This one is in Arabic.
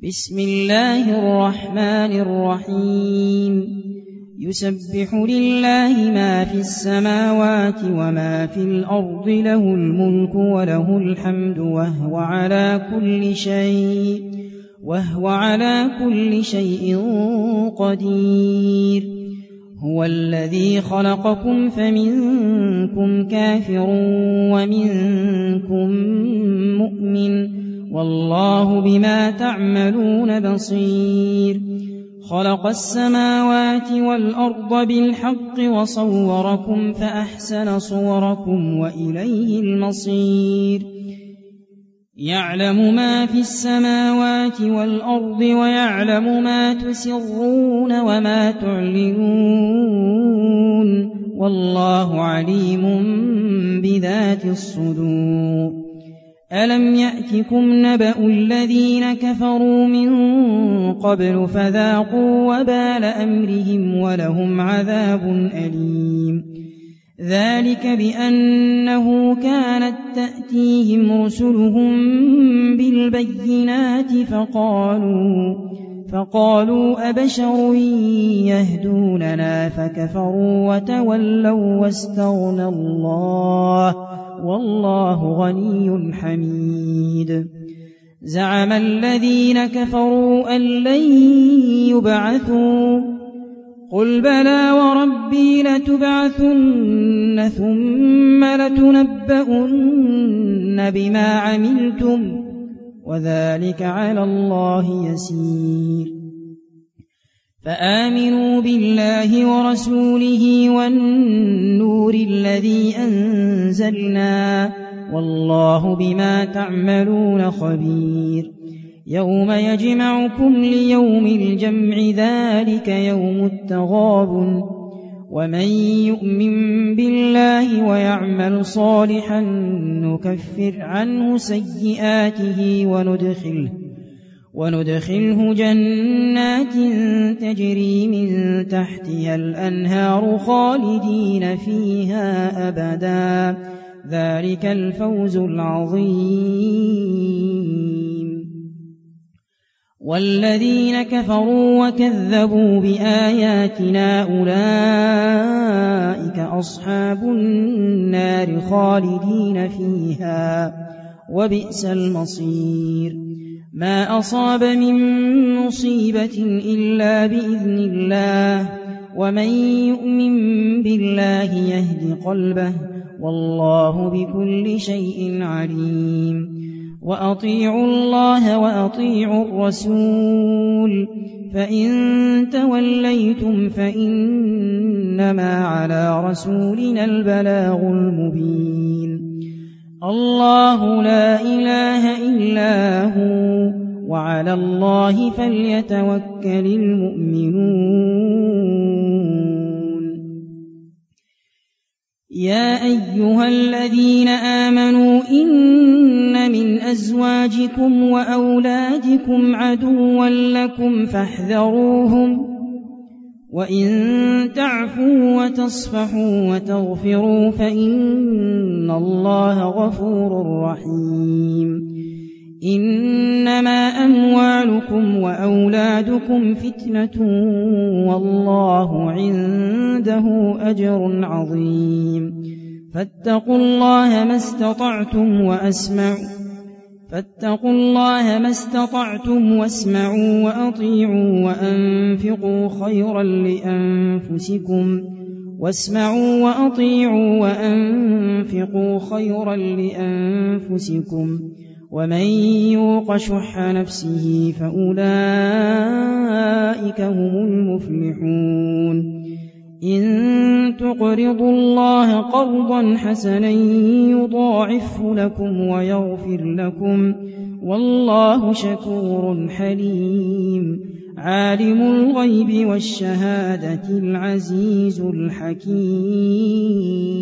بسم الله الرحمن الرحيم يسبح لله ما في السماوات وما في الأرض له الملك وله الحمد وهو على كل شيء قدير هو الذي خلقكم فمنكم كافر ومنكم مؤمن والله بما تعملون بصير خلق السماوات والأرض بالحق وصوركم فأحسن صوركم وإليه المصير يعلم ما في السماوات والأرض ويعلم ما تسرون وما تعلنون والله عليم بذات الصدور ألم يأتكم نبأ الذين كفروا من قبل فذاقوا وبال أمرهم ولهم عذاب أليم ذلك بأنه كانت تأتيهم رسلهم بالبينات فقالوا أبشر يهدوننا فكفروا وتولوا واستغنى الله والله غني حميد زعم الذين كفروا أن لن يبعثوا قل بلى وربي لتبعثن ثم لتنبؤن بما عملتم وذلك على الله يسير فآمنوا بالله ورسوله والنور الذي أنزلنا والله بما تعملون خبير يوم يجمعكم ليوم الجمع ذلك يوم التغابن ومن يؤمن بالله ويعمل صالحا نكفر عنه سيئاته وندخله جنات تجري من تحتها الأنهار خالدين فيها أبدا ذلك الفوز العظيم والذين كفروا وكذبوا بآياتنا أولئك أصحاب النار خالدين فيها وبئس المصير ما أصاب من مصيبة إلا بإذن الله ومن يؤمن بالله يهد قلبه والله بكل شيء عليم وأطيعوا الله وأطيعوا الرسول فإن توليتم فإنما على رسولنا البلاغ المبين الله لا إله إلا هو وعلى الله فليتوكل المؤمنون يا أيها الذين آمنوا إن من أزواجكم وأولادكم عدوا لكم فاحذروهم وإن تعفوا وتصفحوا وتغفروا فإن الله غفور رحيم إنما أموالكم وأولادكم فتنة والله عنده أجر عظيم فاتقوا الله ما استطعتم واسمعوا وأطيعوا وأنفقوا خيرا لأنفسكم ومن يوق شح نفسه فأولئك هم المفلحون إن تقرضوا الله قرضا حسنا يضاعفه لكم ويغفر لكم والله شكور حليم عالم الغيب والشهادة العزيز الحكيم